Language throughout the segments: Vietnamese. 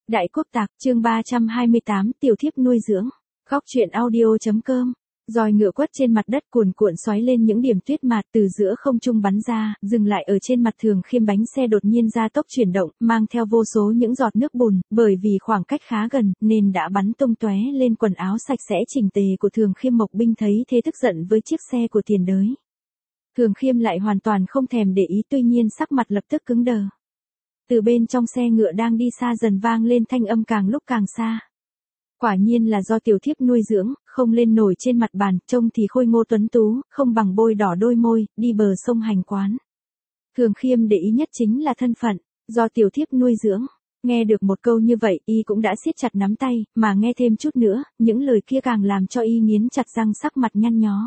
Đại Quốc Tạc, chương 328, tiểu thiếp nuôi dưỡng. Góc truyện audio.com. Roi ngựa quất trên mặt đất cuồn cuộn xoáy lên những điểm tuyết mạt từ giữa không trung bắn ra, dừng lại ở trên mặt Thường Khiêm. Bánh xe đột nhiên gia tốc chuyển động, mang theo vô số những giọt nước bùn, bởi vì khoảng cách khá gần, nên đã bắn tung tóe lên quần áo sạch sẽ chỉnh tề của Thường Khiêm. Mộc Binh thấy thế tức giận với chiếc xe của Tiền Đới. Thường Khiêm lại hoàn toàn không thèm để ý, tuy nhiên sắc mặt lập tức cứng đờ. Từ bên trong xe ngựa đang đi xa dần vang lên thanh âm càng lúc càng xa. Quả nhiên là do tiểu thiếp nuôi dưỡng, không lên nổi trên mặt bàn, trông thì khôi ngô tuấn tú, không bằng bôi đỏ đôi môi, đi bờ sông hành quán. Thường Khiêm để ý nhất chính là thân phận, do tiểu thiếp nuôi dưỡng. Nghe được một câu như vậy, y cũng đã siết chặt nắm tay, mà nghe thêm chút nữa, những lời kia càng làm cho y nghiến chặt răng, sắc mặt nhăn nhó.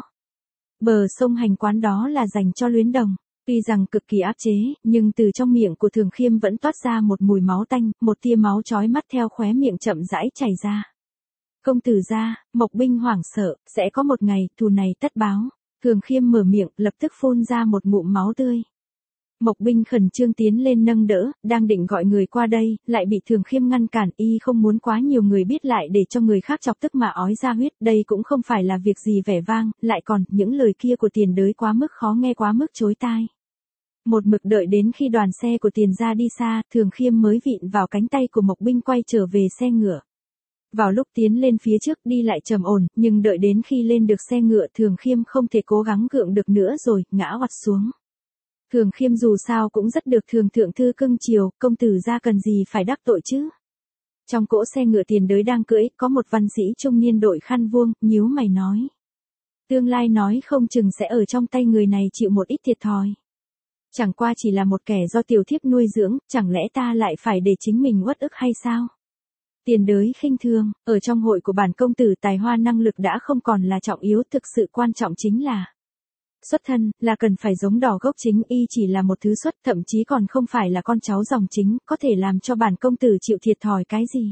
Bờ sông hành quán đó là dành cho luyến đồng. Tuy rằng cực kỳ áp chế, nhưng từ trong miệng của Thường Khiêm vẫn toát ra một mùi máu tanh, một tia máu chói mắt theo khóe miệng chậm rãi chảy ra. Công tử gia, Mộc Binh hoảng sợ, sẽ có một ngày, thù này tất báo. Thường Khiêm mở miệng, lập tức phun ra một ngụm máu tươi. Mộc Binh khẩn trương tiến lên nâng đỡ, đang định gọi người qua đây, lại bị Thường Khiêm ngăn cản. Y không muốn quá nhiều người biết lại để cho người khác chọc tức mà ói ra huyết. Đây cũng không phải là việc gì vẻ vang, lại còn những lời kia của Tiền Đới quá mức khó nghe, quá mức chối tai. Một mực đợi đến khi đoàn xe của Tiền gia đi xa, Thường Khiêm mới vịn vào cánh tay của Mộc Binh quay trở về xe ngựa. Vào lúc tiến lên phía trước đi lại trầm ổn, nhưng đợi đến khi lên được xe ngựa, Thường Khiêm không thể cố gắng gượng được nữa rồi, ngã oặt xuống. Thường Khiêm dù sao cũng rất được Thường thượng thư cưng chiều, công tử gia cần gì phải đắc tội chứ. Trong cỗ xe ngựa Tiền Đới đang cưỡi, có một văn sĩ trung niên đội khăn vuông, nhíu mày nói. Tương lai nói không chừng sẽ ở trong tay người này chịu một ít thiệt thòi. Chẳng qua chỉ là một kẻ do tiểu thiếp nuôi dưỡng, chẳng lẽ ta lại phải để chính mình uất ức hay sao? Tiền Đới khinh thường, ở trong hội của bản công tử tài hoa năng lực đã không còn là trọng yếu, thực sự quan trọng chính là xuất thân, là cần phải giống đỏ gốc chính. Y chỉ là một thứ xuất, thậm chí còn không phải là con cháu dòng chính, có thể làm cho bản công tử chịu thiệt thòi cái gì.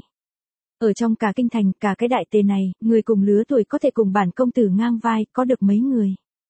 Ở trong cả kinh thành, cả cái đại tề này, người cùng lứa tuổi có thể cùng bản công tử ngang vai, có được mấy người.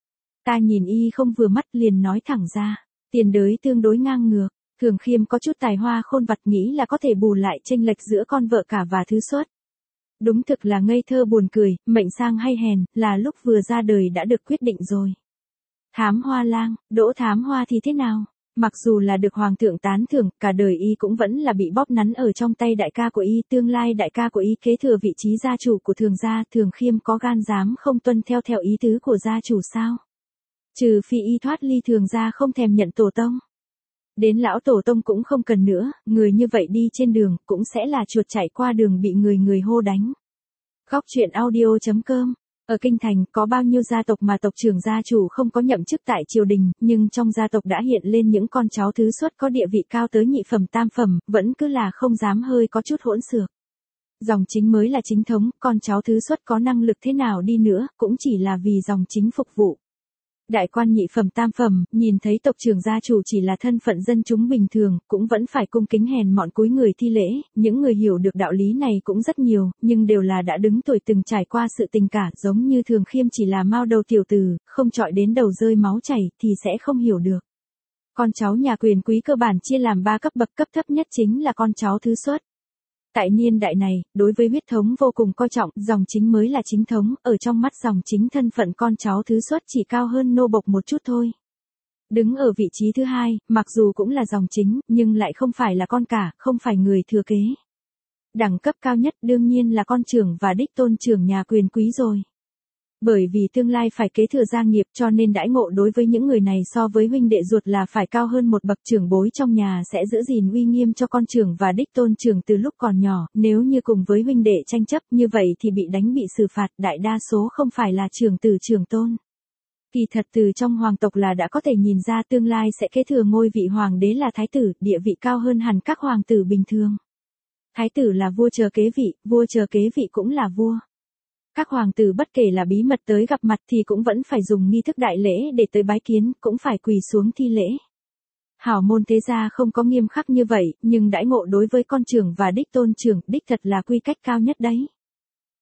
Ta nhìn y không vừa mắt liền nói thẳng ra, Tiền Đới tương đối ngang ngược. Thường Khiêm có chút tài hoa khôn vặt, nghĩ là có thể bù lại chênh lệch giữa con vợ cả và thứ xuất. Đúng thực là ngây thơ buồn cười, mệnh sang hay hèn, là lúc vừa ra đời đã được quyết định rồi. Thám Hoa lang, Đỗ Thám Hoa thì thế nào? Mặc dù là được hoàng thượng tán thưởng, cả đời y cũng vẫn là bị bóp nắn ở trong tay đại ca của y, tương lai đại ca của y kế thừa vị trí gia chủ của Thường gia. Thường Khiêm có gan dám không tuân theo ý tứ của gia chủ sao? Trừ phi y thoát ly Thường gia không thèm nhận tổ tông. Đến lão tổ tông cũng không cần nữa, người như vậy đi trên đường cũng sẽ là chuột chạy qua đường bị người hô đánh. Góc truyện audio.com. Ở Kinh Thành có bao nhiêu gia tộc mà tộc trưởng gia chủ không có nhậm chức tại triều đình, nhưng trong gia tộc đã hiện lên những con cháu thứ xuất có địa vị cao tới nhị phẩm tam phẩm, vẫn cứ là không dám hơi có chút hỗn xược. Dòng chính mới là chính thống, con cháu thứ xuất có năng lực thế nào đi nữa, cũng chỉ là vì dòng chính phục vụ. Đại quan nhị phẩm tam phẩm, nhìn thấy tộc trưởng gia chủ chỉ là thân phận dân chúng bình thường, cũng vẫn phải cung kính hèn mọn cúi người thi lễ. Những người hiểu được đạo lý này cũng rất nhiều, nhưng đều là đã đứng tuổi từng trải qua sự tình cả, giống như Thường Khiêm chỉ là mao đầu tiểu tử, không chọi đến đầu rơi máu chảy, thì sẽ không hiểu được. Con cháu nhà quyền quý cơ bản chia làm 3 cấp bậc, cấp thấp nhất chính là con cháu thứ xuất. Tại niên đại này, đối với huyết thống vô cùng coi trọng, dòng chính mới là chính thống, ở trong mắt dòng chính thân phận con cháu thứ xuất chỉ cao hơn nô bộc một chút thôi. Đứng ở vị trí thứ hai, mặc dù cũng là dòng chính, nhưng lại không phải là con cả, không phải người thừa kế. Đẳng cấp cao nhất đương nhiên là con trưởng và đích tôn trưởng nhà quyền quý rồi. Bởi vì tương lai phải kế thừa gia nghiệp cho nên đãi ngộ đối với những người này so với huynh đệ ruột là phải cao hơn một bậc. Trưởng bối trong nhà sẽ giữ gìn uy nghiêm cho con trưởng và đích tôn trưởng từ lúc còn nhỏ, nếu như cùng với huynh đệ tranh chấp như vậy thì bị đánh bị xử phạt, đại đa số không phải là trưởng tử trưởng tôn. Kỳ thật từ trong hoàng tộc là đã có thể nhìn ra tương lai sẽ kế thừa ngôi vị hoàng đế là thái tử, địa vị cao hơn hẳn các hoàng tử bình thường. Thái tử là vua chờ kế vị, vua chờ kế vị cũng là vua. Các hoàng tử bất kể là bí mật tới gặp mặt thì cũng vẫn phải dùng nghi thức đại lễ để tới bái kiến, cũng phải quỳ xuống thi lễ. Hảo môn thế gia không có nghiêm khắc như vậy, nhưng đãi ngộ đối với con trưởng và đích tôn trưởng, đích thật là quy cách cao nhất đấy.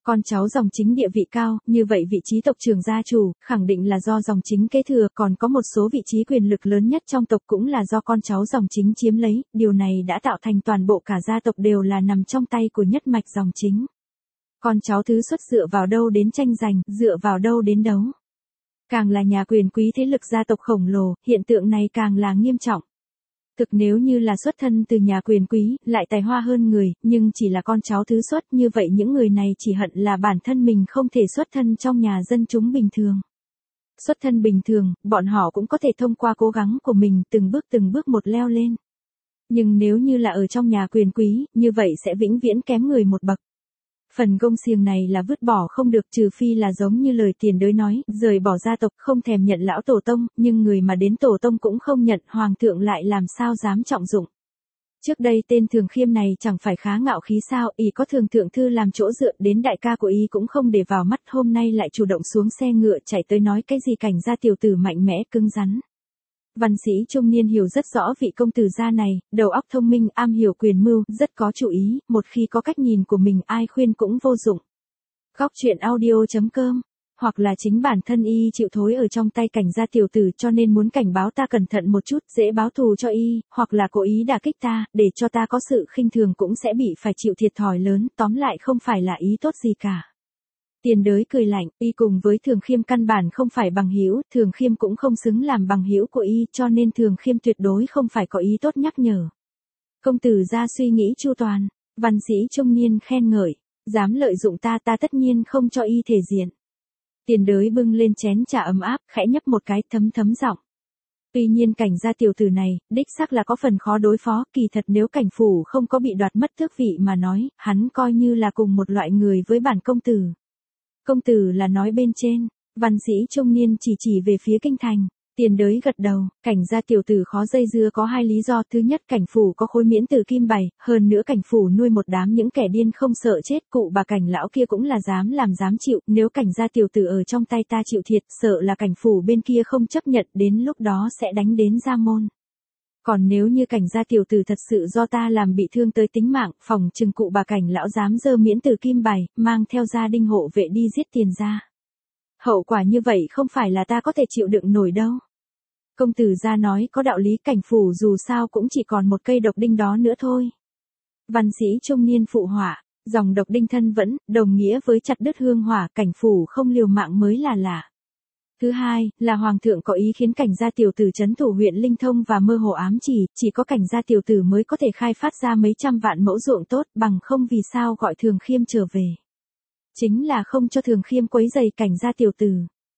Con cháu dòng chính địa vị cao, như vậy vị trí tộc trưởng gia chủ, khẳng định là do dòng chính kế thừa, còn có một số vị trí quyền lực lớn nhất trong tộc cũng là do con cháu dòng chính chiếm lấy, điều này đã tạo thành toàn bộ cả gia tộc đều là nằm trong tay của nhất mạch dòng chính. Con cháu thứ xuất dựa vào đâu đến tranh giành, dựa vào đâu đến đấu. Càng là nhà quyền quý thế lực gia tộc khổng lồ, hiện tượng này càng là nghiêm trọng. Thực nếu như là xuất thân từ nhà quyền quý, lại tài hoa hơn người, nhưng chỉ là con cháu thứ xuất, như vậy những người này chỉ hận là bản thân mình không thể xuất thân trong nhà dân chúng bình thường. Xuất thân bình thường, bọn họ cũng có thể thông qua cố gắng của mình từng bước một leo lên. Nhưng nếu như là ở trong nhà quyền quý, như vậy sẽ vĩnh viễn kém người một bậc. Phần gông xiềng này là vứt bỏ không được, trừ phi là giống như lời tiền đới nói, rời bỏ gia tộc không thèm nhận lão tổ tông, nhưng người mà đến tổ tông cũng không nhận, hoàng thượng lại làm sao dám trọng dụng. Trước đây tên Thường Khiêm này chẳng phải khá ngạo khí sao, y có Thường thượng thư làm chỗ dựa, đến đại ca của y cũng không để vào mắt, hôm nay lại chủ động xuống xe ngựa chạy tới nói cái gì cảnh gia tiểu tử mạnh mẽ cứng rắn. Văn sĩ trung niên hiểu rất rõ vị công tử gia này, đầu óc thông minh, am hiểu quyền mưu, rất có chủ ý, một khi có cách nhìn của mình ai khuyên cũng vô dụng. Góc truyện audio.com, hoặc là chính bản thân y chịu thối ở trong tay cảnh gia tiểu tử cho nên muốn cảnh báo ta cẩn thận một chút, dễ báo thù cho y, hoặc là cố ý đả kích ta, để cho ta có sự khinh thường cũng sẽ bị phải chịu thiệt thòi lớn, tóm lại không phải là ý tốt gì cả. Tiền đới cười lạnh, y cùng với Thường Khiêm căn bản không phải bằng hữu, Thường Khiêm cũng không xứng làm bằng hữu của y, cho nên Thường Khiêm tuyệt đối không phải có ý tốt nhắc nhở. Công tử gia suy nghĩ chu toàn, văn sĩ trung niên khen ngợi, dám lợi dụng ta tất nhiên không cho y thể diện. Tiền đới bưng lên chén trà ấm áp, khẽ nhấp một cái, thấm giọng. Tuy nhiên cảnh gia tiểu tử này, đích xác là có phần khó đối phó, kỳ thật nếu cảnh phủ không có bị đoạt mất tước vị mà nói, hắn coi như là cùng một loại người với bản công tử. Công tử là nói bên trên, văn sĩ trung niên chỉ về phía kinh thành, tiền đới gật đầu, cảnh gia tiểu tử khó dây dưa có hai lý do, thứ nhất cảnh phủ có khối miễn tử kim bày, hơn nữa cảnh phủ nuôi một đám những kẻ điên không sợ chết, cụ bà cảnh lão kia cũng là dám làm dám chịu, nếu cảnh gia tiểu tử ở trong tay ta chịu thiệt, sợ là cảnh phủ bên kia không chấp nhận, đến lúc đó sẽ đánh đến gia môn. Còn nếu như cảnh gia tiểu tử thật sự do ta làm bị thương tới tính mạng, phòng trừng cụ bà cảnh lão dám dơ miễn tử kim bày, mang theo gia đình hộ vệ đi giết tiền gia. Hậu quả như vậy không phải là ta có thể chịu đựng nổi đâu. Công tử gia nói có đạo lý, cảnh phủ dù sao cũng chỉ còn một cây độc đinh đó nữa thôi. Văn sĩ trung niên phụ họa, dòng độc đinh thân vẫn, đồng nghĩa với chặt đứt hương hỏa, cảnh phủ không liều mạng mới là lạ. Thứ hai, là hoàng thượng có ý khiến cảnh gia tiểu tử trấn thủ huyện Linh Thông và mơ hồ ám chỉ có cảnh gia tiểu tử mới có thể khai phát ra mấy trăm vạn mẫu ruộng tốt, bằng không vì sao gọi Thường Khiêm trở về. Chính là không cho Thường Khiêm quấy rầy cảnh gia tiểu tử.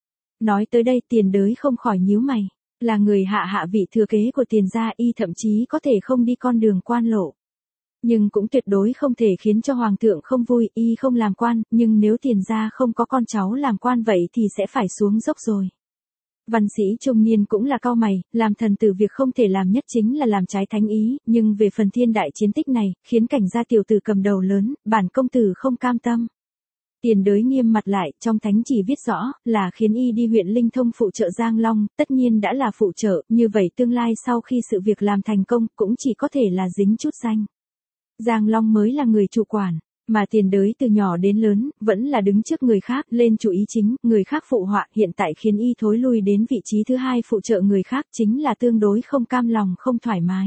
Nói tới đây tiền đới không khỏi nhíu mày, là người hạ vị thừa kế của tiền gia, y thậm chí có thể không đi con đường quan lộ. Nhưng cũng tuyệt đối không thể khiến cho hoàng thượng không vui, y không làm quan, nhưng nếu tiền gia không có con cháu làm quan vậy thì sẽ phải xuống dốc rồi. Văn sĩ trung niên cũng là cau mày, làm thần tử việc không thể làm nhất chính là làm trái thánh ý, nhưng về phần thiên đại chiến tích này, khiến cảnh gia tiểu tử cầm đầu lớn, bản công tử không cam tâm. Tiền đới nghiêm mặt lại, trong thánh chỉ viết rõ, là khiến y đi huyện Linh Thông phụ trợ Giang Long, tất nhiên đã là phụ trợ, như vậy tương lai sau khi sự việc làm thành công, cũng chỉ có thể là dính chút danh. Giang Long mới là người chủ quản, mà tiền đới từ nhỏ đến lớn, vẫn là đứng trước người khác, lên chủ ý chính, người khác phụ họa, hiện tại khiến y thối lui đến vị trí thứ hai phụ trợ người khác, chính là tương đối không cam lòng không thoải mái.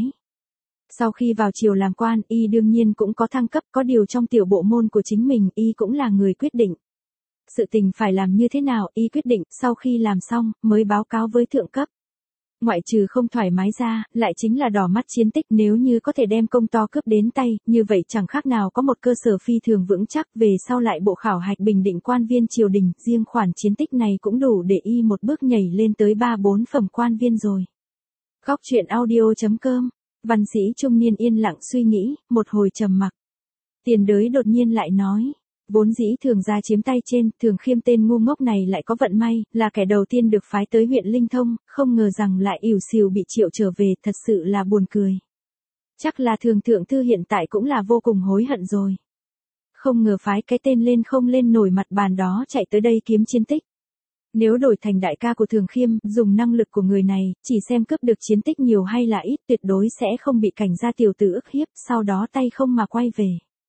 Sau khi vào triều làm quan, y đương nhiên cũng có thăng cấp, có điều trong tiểu bộ môn của chính mình, y cũng là người quyết định. Sự tình phải làm như thế nào, y quyết định, sau khi làm xong, mới báo cáo với thượng cấp. Ngoại trừ không thoải mái ra, lại chính là đỏ mắt chiến tích, nếu như có thể đem công to cướp đến tay, như vậy chẳng khác nào có một cơ sở phi thường vững chắc, về sau lại bộ khảo hạch bình định quan viên triều đình, riêng khoản chiến tích này cũng đủ để y một bước nhảy lên tới 3-4 phẩm quan viên rồi. Góc truyện audio.com, văn sĩ trung niên yên lặng suy nghĩ, một hồi trầm mặc. Tiền đới đột nhiên lại nói. Vốn dĩ Thường gia chiếm tay trên, Thường Khiêm tên ngu ngốc này lại có vận may, là kẻ đầu tiên được phái tới huyện Linh Thông, không ngờ rằng lại ỉu xìu bị triệu trở về, thật sự là buồn cười. Chắc là Thường thượng thư hiện tại cũng là vô cùng hối hận rồi. Không ngờ phái cái tên lên không lên nổi mặt bàn đó chạy tới đây kiếm chiến tích. Nếu đổi thành đại ca của Thường Khiêm, dùng năng lực của người này, chỉ xem cướp được chiến tích nhiều hay là ít, tuyệt đối sẽ không bị cảnh gia tiểu tử ức hiếp, sau đó tay không mà quay về.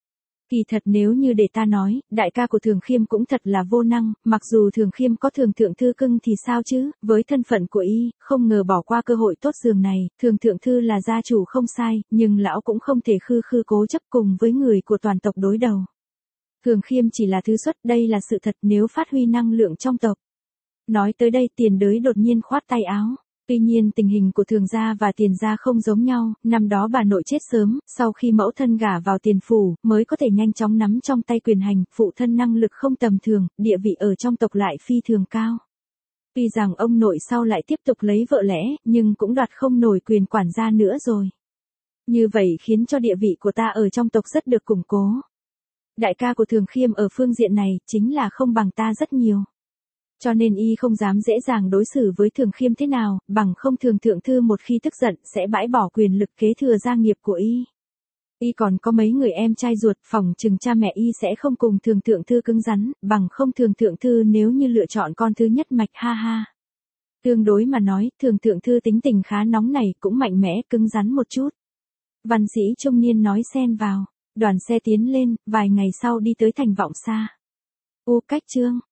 Kỳ thật nếu như để ta nói, đại ca của Thường Khiêm cũng thật là vô năng, mặc dù Thường Khiêm có Thường thượng thư cưng thì sao chứ, với thân phận của y, không ngờ bỏ qua cơ hội tốt giường này, Thường thượng thư là gia chủ không sai, nhưng lão cũng không thể khư khư cố chấp cùng với người của toàn tộc đối đầu. Thường Khiêm chỉ là thứ xuất, đây là sự thật nếu phát huy năng lượng trong tộc. Nói tới đây Tiền Đới đột nhiên khoát tay áo. Tuy nhiên tình hình của Thường gia và Tiền gia không giống nhau, năm đó bà nội chết sớm, sau khi mẫu thân gả vào Tiền phủ, mới có thể nhanh chóng nắm trong tay quyền hành, phụ thân năng lực không tầm thường, địa vị ở trong tộc lại phi thường cao. Tuy rằng ông nội sau lại tiếp tục lấy vợ lẽ, nhưng cũng đoạt không nổi quyền quản gia nữa rồi. Như vậy khiến cho địa vị của ta ở trong tộc rất được củng cố. Đại ca của Thường Khiêm ở phương diện này, chính là không bằng ta rất nhiều. Cho nên y không dám dễ dàng đối xử với Thường Khiêm thế nào, bằng không Thường thượng thư một khi tức giận sẽ bãi bỏ quyền lực kế thừa gia nghiệp của y. Y còn có mấy người em trai ruột, phỏng chừng cha mẹ y sẽ không cùng Thường thượng thư cứng rắn, bằng không Thường thượng thư nếu như lựa chọn con thứ nhất mạch ha ha. Tương đối mà nói, Thường thượng thư tính tình khá nóng này cũng mạnh mẽ, cứng rắn một chút. Văn sĩ trung niên nói xen vào, đoàn xe tiến lên, vài ngày sau đi tới thành Vọng Sa. Cách chương